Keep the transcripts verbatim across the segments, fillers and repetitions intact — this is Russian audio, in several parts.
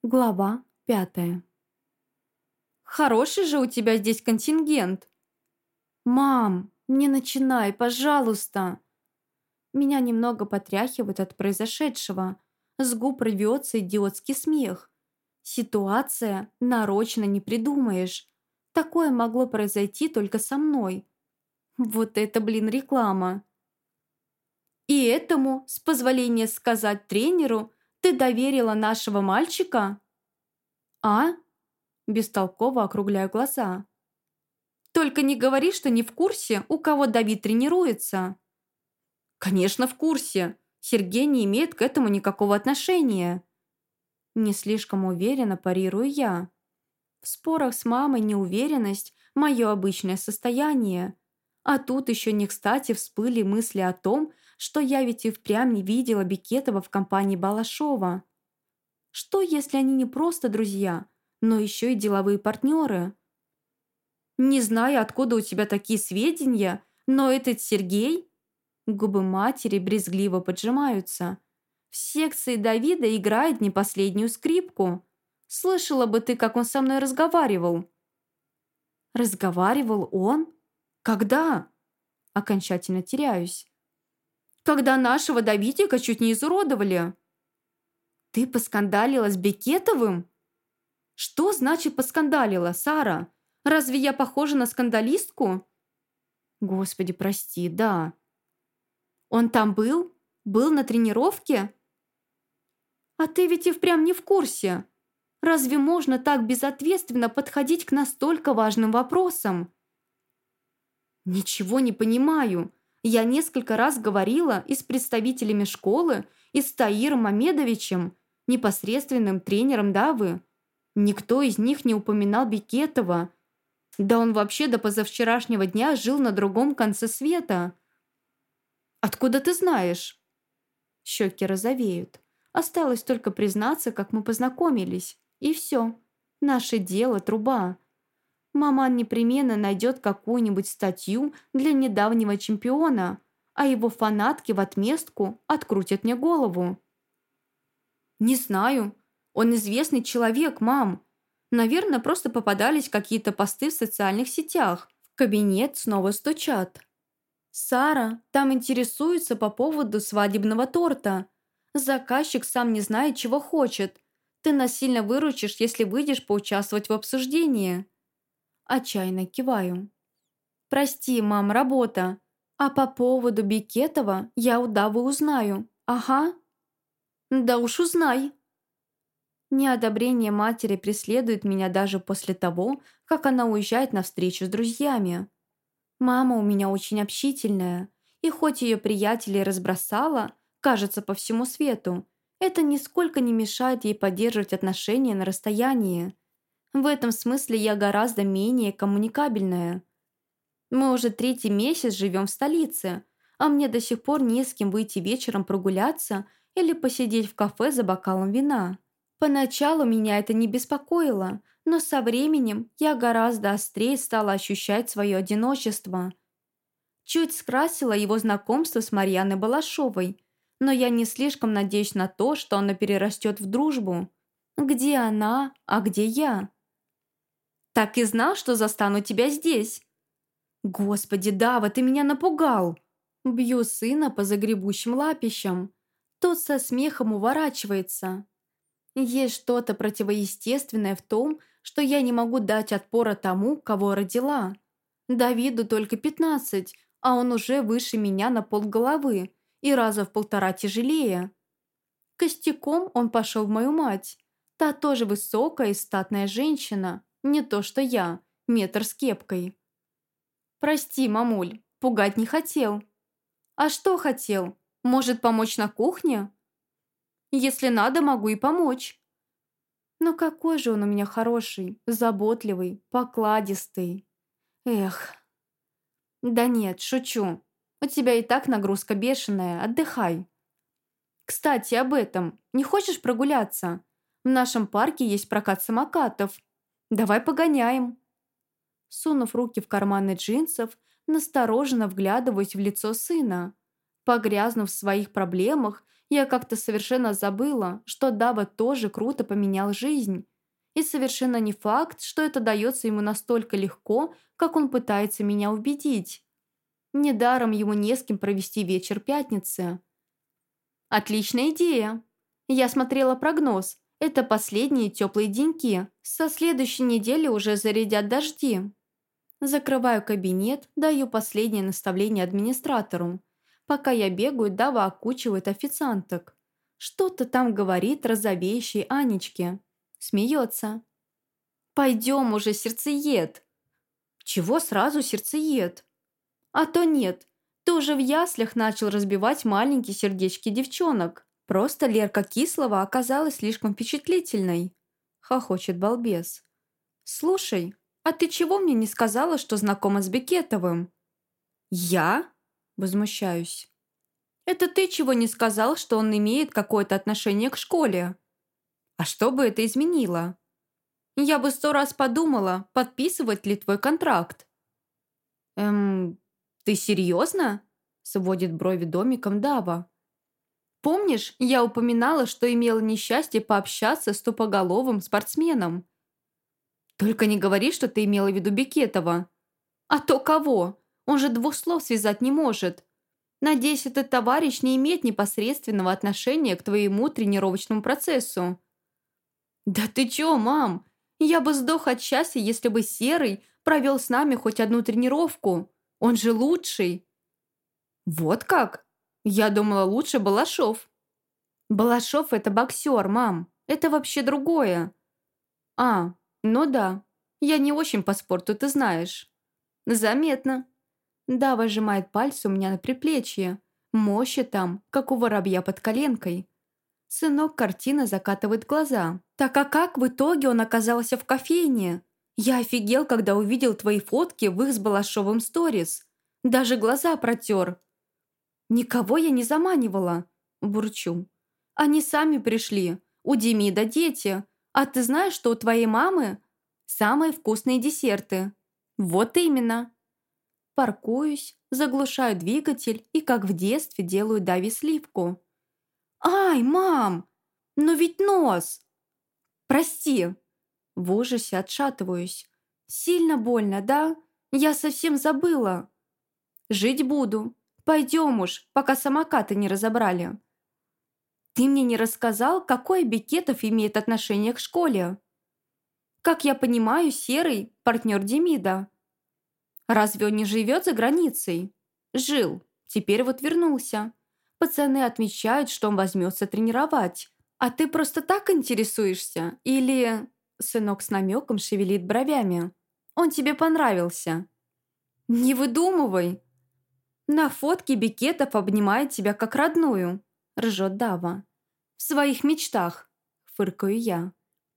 Глава пятая. «Хороший же у тебя здесь контингент!» «Мам, не начинай, пожалуйста!» Меня немного потряхивает от произошедшего. С губ рвется идиотский смех. Ситуация нарочно не придумаешь. Такое могло произойти только со мной. Вот это, блин, реклама. «И этому, с позволения сказать тренеру, ты доверила нашего мальчика?» «А?» Бестолково округляю глаза. «Только не говори, что не в курсе, у кого Давид тренируется». «Конечно, в курсе. Сергей не имеет к этому никакого отношения». Не слишком уверенно парирую я. В спорах с мамой неуверенность– мое обычное состояние. А тут еще не кстати всплыли мысли о том, что я ведь и впрямь не видела Бекетова в компании Балашова. Что, если они не просто друзья, но еще и деловые партнеры? «Не знаю, откуда у тебя такие сведения, но этот Сергей...» Губы матери брезгливо поджимаются. «В секции Давида играет не последнюю скрипку. Слышала бы ты, как он со мной разговаривал». «Разговаривал он? Когда?» Окончательно теряюсь. «Когда нашего Давидика чуть не изуродовали». «Ты поскандалила с Бекетовым?» «Что значит поскандалила, Сара? Разве я похожа на скандалистку?» «Господи, прости, да». «Он там был? Был на тренировке?» «А ты ведь и впрямь не в курсе. Разве можно так безответственно подходить к настолько важным вопросам?» «Ничего не понимаю. Я несколько раз говорила и с представителями школы, и с Таиром Мамедовичем, непосредственным тренером Давы. Никто из них не упоминал Бекетова. Да он вообще до позавчерашнего дня жил на другом конце света». «Откуда ты знаешь?» Щеки розовеют. Осталось только признаться, как мы познакомились. И все. Наше дело труба. Маман непременно найдет какую-нибудь статью для недавнего чемпиона, а его фанатки в отместку открутят мне голову. «Не знаю. Он известный человек, мам. Наверное, просто попадались какие-то посты в социальных сетях. В кабинет снова стучат. Сара там интересуется по поводу свадебного торта. Заказчик сам не знает, чего хочет. Ты нас сильно выручишь, если выйдешь поучаствовать в обсуждении». Отчаянно киваю. «Прости, мам, работа. А по поводу Бекетова я у Давы узнаю. Ага». «Да уж узнай». Неодобрение матери преследует меня даже после того, как она уезжает на встречу с друзьями. Мама у меня очень общительная, и хоть ее приятелей разбросала, кажется, по всему свету, это нисколько не мешает ей поддерживать отношения на расстоянии. В этом смысле я гораздо менее коммуникабельная. Мы уже третий месяц живем в столице, а мне до сих пор не с кем выйти вечером прогуляться или посидеть в кафе за бокалом вина. Поначалу меня это не беспокоило, но со временем я гораздо острее стала ощущать свое одиночество. Чуть скрасила его знакомство с Марьяной Балашовой, но я не слишком надеюсь на то, что оно перерастет в дружбу. Где она, а где я? «Так и знал, что застану тебя здесь». «Господи, Дава, ты меня напугал!» Бью сына по загребущим лапищам. Тот со смехом уворачивается. Есть что-то противоестественное в том, что я не могу дать отпора тому, кого родила. Давиду только пятнадцать, а он уже выше меня на полголовы и раза в полтора тяжелее. Костяком он пошел в мою мать. Та тоже высокая и статная женщина, не то что я, метр с кепкой. «Прости, мамуль, пугать не хотел». «А что хотел? Может, помочь на кухне?» «Если надо, могу и помочь». Но какой же он у меня хороший, заботливый, покладистый. Эх. Да нет, шучу. У тебя и так нагрузка бешеная, отдыхай. Кстати, об этом. Не хочешь прогуляться? В нашем парке есть прокат самокатов. Давай погоняем. Сунув руки в карманы джинсов, настороженно вглядываюсь в лицо сына. Погрязнув в своих проблемах, Я как-то совершенно забыла, что Дава тоже круто поменял жизнь. И совершенно не факт, что это дается ему настолько легко, как он пытается меня убедить. Недаром ему не с кем провести вечер пятницы. Отличная идея. Я смотрела прогноз. Это последние теплые деньки. Со следующей недели уже зарядят дожди. Закрываю кабинет, даю последнее наставление администратору. Пока я бегаю, Дава окучивает официанток. Что-то там говорит розовеющей Анечке. Смеется. «Пойдем уже, сердцеед!» «Чего сразу сердцеед?» «А то нет. Ты уже в яслях начал разбивать маленькие сердечки девчонок. Просто Лерка Кислова оказалась слишком впечатлительной», — хохочет балбес. «Слушай, а ты чего мне не сказала, что знакома с Бекетовым?» «Я?» — возмущаюсь. «Это ты чего не сказал, что он имеет какое-то отношение к школе?» «А что бы это изменило?» «Я бы сто раз подумала, подписывать ли твой контракт». «Эм, ты серьезно?» — сводит брови домиком Дава. «Помнишь, я упоминала, что имела несчастье пообщаться с тупоголовым спортсменом?» «Только не говори, что ты имела в виду Бекетова». «А то кого? Он же двух слов связать не может. Надеюсь, этот товарищ не имеет непосредственного отношения к твоему тренировочному процессу». «Да ты чё, мам? Я бы сдох от счастья, если бы Серый провел с нами хоть одну тренировку. Он же лучший». «Вот как? Я думала, лучше Балашов». «Балашов – это боксер, мам. Это вообще другое». «А, ну да. Я не очень по спорту, ты знаешь». «Заметно». Дава сжимает пальцы у меня на предплечье. Мощи там, как у воробья под коленкой. Сынок картина закатывает глаза. «Так а как в итоге он оказался в кофейне? Я офигел, когда увидел твои фотки в их с Балашовым сторис. Даже глаза протер». «Никого я не заманивала», – бурчу. «Они сами пришли. У Демида дети. А ты знаешь, что у твоей мамы самые вкусные десерты?» «Вот именно». Паркуюсь, заглушаю двигатель и, как в детстве, делаю Даве сливку. «Ай, мам! Но ведь нос!» «Прости!» В ужасе отшатываюсь. «Сильно больно, да? Я совсем забыла!» «Жить буду. Пойдем уж, пока самокаты не разобрали». «Ты мне не рассказал, какой Бекетов имеет отношение к школе?» «Как я понимаю, Серый – партнер Демида». «Разве он не живет за границей?» «Жил. Теперь вот вернулся. Пацаны отмечают, что он возьмется тренировать. А ты просто так интересуешься? Или...» Сынок с намеком шевелит бровями. «Он тебе понравился?» «Не выдумывай!» «На фотке Бекетов обнимает тебя как родную», — ржет Дава. «В своих мечтах», — фыркаю я.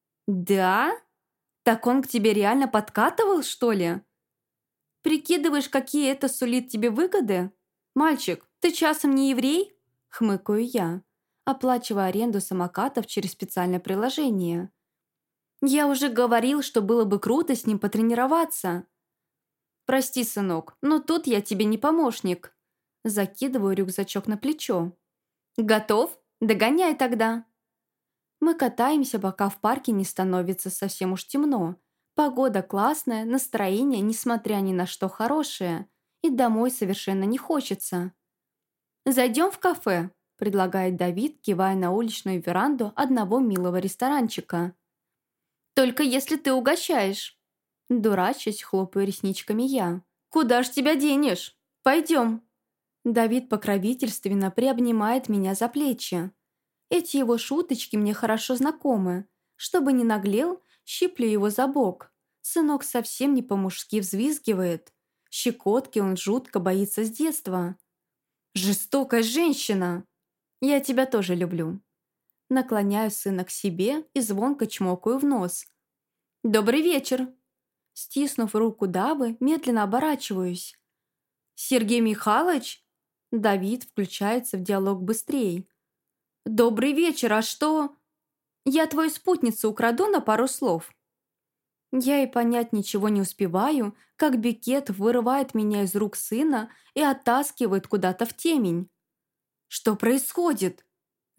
«Да? Так он к тебе реально подкатывал, что ли? Прикидываешь, какие это сулит тебе выгоды? Мальчик, ты часом не еврей?» — хмыкаю я, оплачивая аренду самокатов через специальное приложение. «Я уже говорил, что было бы круто с ним потренироваться». «Прости, сынок, но тут я тебе не помощник». Закидываю рюкзачок на плечо. «Готов? Догоняй тогда». Мы катаемся, пока в парке не становится совсем уж темно. Погода классная, настроение, несмотря ни на что, хорошее. И домой совершенно не хочется. «Зайдем в кафе», – предлагает Давид, кивая на уличную веранду одного милого ресторанчика. «Только если ты угощаешь». Дурачась, хлопаю ресничками я. «Куда ж тебя денешь? Пойдем». Давид покровительственно приобнимает меня за плечи. Эти его шуточки мне хорошо знакомы. Чтобы не наглел, щиплю его за бок. Сынок совсем не по-мужски взвизгивает. Щекотки он жутко боится с детства. «Жестокая женщина!» «Я тебя тоже люблю». Наклоняю сына к себе и звонко чмокаю в нос. «Добрый вечер!» Стиснув руку Давы, медленно оборачиваюсь. «Сергей Михайлович?» Давид включается в диалог быстрее. «Добрый вечер, а что?» «Я твою спутницу украду на пару слов». Я и понять ничего не успеваю, как Бекет вырывает меня из рук сына и оттаскивает куда-то в темень. «Что происходит?»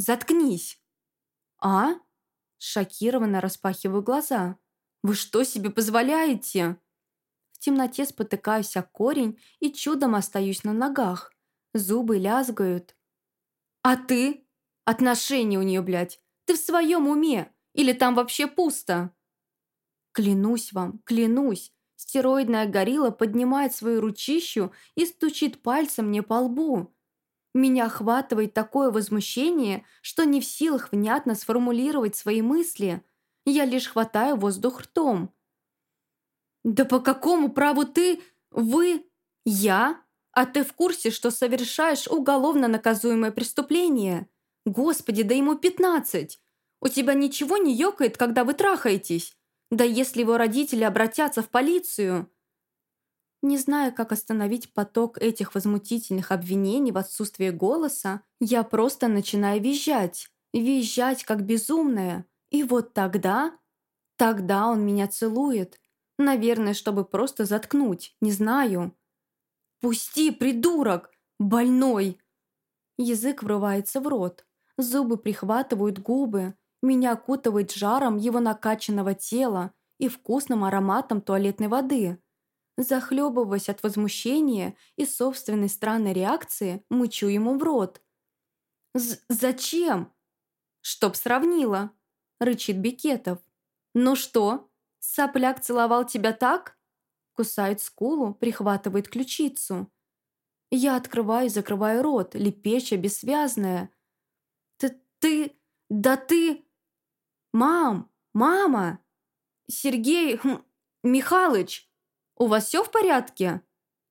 Заткнись!» «А?» Шокированно распахиваю глаза. «Вы что себе позволяете?» В темноте спотыкаюсь о корень и чудом остаюсь на ногах. Зубы лязгают. «А ты? Отношения у нее, блядь. Ты в своем уме? Или там вообще пусто?» Клянусь вам, клянусь. Стероидная горилла поднимает свою ручищу и стучит пальцем мне по лбу. Меня охватывает такое возмущение, что не в силах внятно сформулировать свои мысли. Я лишь хватаю воздух ртом. «Да по какому праву ты... вы... я? А ты в курсе, что совершаешь уголовно наказуемое преступление? Господи, да ему пятнадцать! У тебя ничего не ёкает, когда вы трахаетесь? Да если его родители обратятся в полицию...» Не зная, как остановить поток этих возмутительных обвинений в отсутствии голоса, я просто начинаю визжать. Визжать, как безумная. И вот тогда... Тогда он меня целует. Наверное, чтобы просто заткнуть, не знаю. «Пусти, придурок! Больной!» Язык врывается в рот. Зубы прихватывают губы. Меня окутывает жаром его накачанного тела и вкусным ароматом туалетной воды. Захлебываясь от возмущения и собственной странной реакции, мычу ему в рот. «З- «Зачем?» «Чтоб сравнила», — рычит Бекетов. «Ну что, сопляк целовал тебя так?» Кусает скулу, прихватывает ключицу. Я открываю и закрываю рот, лепеча, бессвязная. «Ты... ты... да ты...» «Мам! Мама! Сергей... хм, Михалыч! У вас все в порядке?»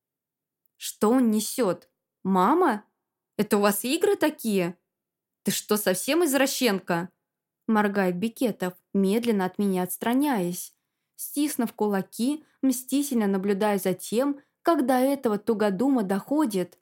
Что он несет? «Мама? Это у вас игры такие? Ты что, совсем извращенка?» Моргает Бекетов, медленно от меня отстраняясь. Стиснув кулаки, мстительно наблюдая за тем, как до этого тугодума доходит.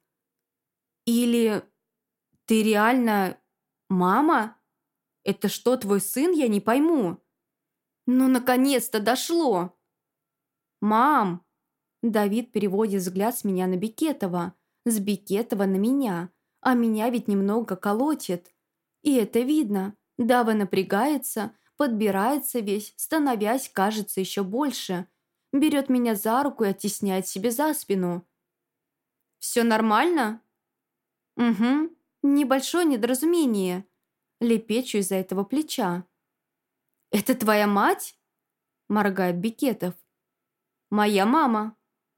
«Или ты реально мама? Это что, твой сын, я не пойму?» «Ну, наконец-то дошло!» «Мам!» Давид переводит взгляд с меня на Бекетова, с Бекетова на меня, а меня ведь немного колотит. И это видно. Дава напрягается, подбирается весь, становясь, кажется, еще больше. Берет меня за руку и оттесняет себе за спину. «Все нормально?» «Угу. Небольшое недоразумение». Лепечу из-за этого плеча. «Это твоя мать?» Моргает Бекетов. «Моя мама».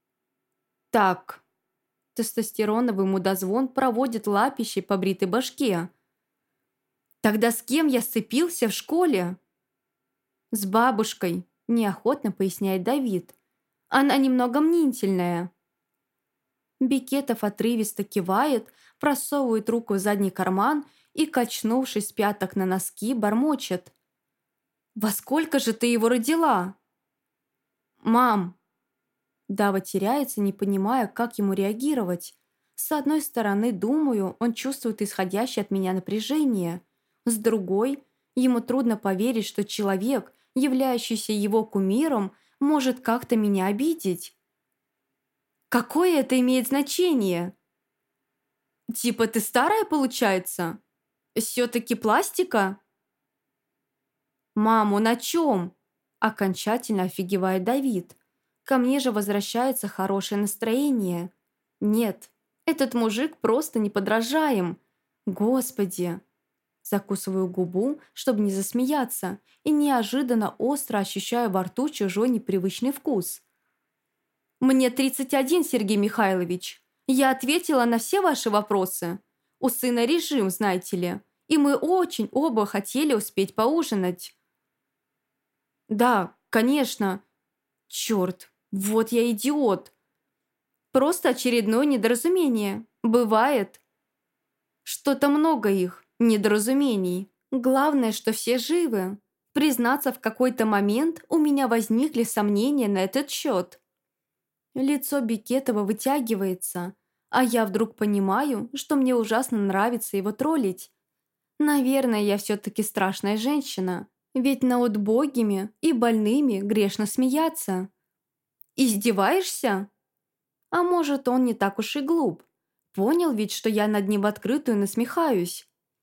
«Так». Тестостероновый мудозвон проводит лапищей по бритой башке. «Тогда с кем я сцепился в школе?» «С бабушкой», – неохотно поясняет Давид. «Она немного мнительная». Бекетов отрывисто кивает, просовывает руку в задний карман и, качнувшись с пяток на носки, бормочет. «Во сколько же ты его родила?» «Мам!» Дава теряется, не понимая, как ему реагировать. С одной стороны, думаю, он чувствует исходящее от меня напряжение. С другой, ему трудно поверить, что человек, являющийся его кумиром, может как-то меня обидеть. «Какое это имеет значение?» «Типа ты старая, получается? Все-таки пластика?» «Мам, он о чем?» Окончательно офигевает Давид. Ко мне же возвращается хорошее настроение. Нет, этот мужик просто неподражаем. Господи! Закусываю губу, чтобы не засмеяться, и неожиданно остро ощущаю во рту чужой непривычный вкус. «Мне тридцать один, Сергей Михайлович. Я ответила на все ваши вопросы. У сына режим, знаете ли, и мы очень оба хотели успеть поужинать». «Да, конечно. Черт, вот я идиот. Просто очередное недоразумение. Бывает. Что-то много их, недоразумений. Главное, что все живы. Признаться, в какой-то момент у меня возникли сомнения на этот счет». Лицо Бекетова вытягивается, а я вдруг понимаю, что мне ужасно нравится его троллить. Наверное, я все-таки страшная женщина, ведь над убогими и больными грешно смеяться. «Издеваешься?» А может, он не так уж и глуп. Понял ведь, что я над ним в открытую насмехаюсь.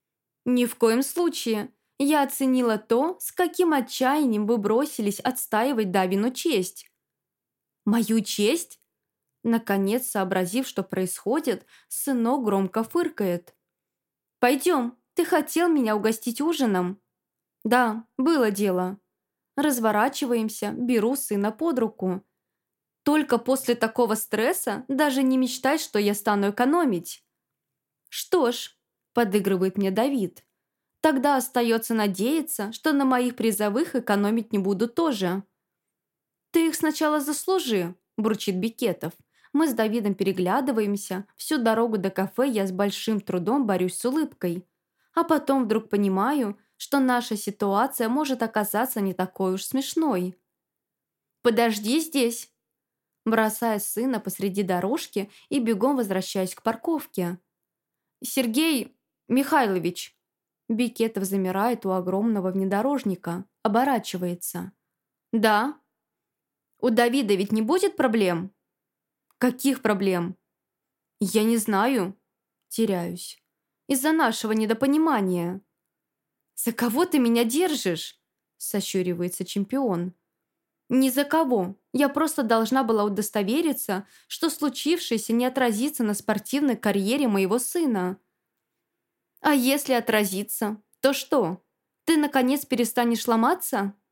Ни в коем случае. Я оценила то, с каким отчаянием вы бросились отстаивать Давину честь. Мою честь? Наконец, сообразив, что происходит, сынок громко фыркает. «Пойдем, ты хотел меня угостить ужином?» «Да, было дело». Разворачиваемся, беру сына под руку. «Только после такого стресса даже не мечтай, что я стану экономить». «Что ж», – подыгрывает мне Давид, «тогда остается надеяться, что на моих призовых экономить не буду тоже». «Ты их сначала заслужи», – бурчит Бекетов. Мы с Давидом переглядываемся. Всю дорогу до кафе я с большим трудом борюсь с улыбкой. А потом вдруг понимаю, что наша ситуация может оказаться не такой уж смешной. «Подожди здесь», бросая сына посреди дорожки и бегом возвращаюсь к парковке. «Сергей Михайлович». Бекетов замирает у огромного внедорожника, оборачивается. «Да? У Давида ведь не будет проблем?» «Каких проблем?» «Я не знаю». Теряюсь. «Из-за нашего недопонимания». «За кого ты меня держишь?» Сощуривается чемпион. «Ни за кого. Я просто должна была удостовериться, что случившееся не отразится на спортивной карьере моего сына». «А если отразится, то что? Ты, наконец, перестанешь ломаться?»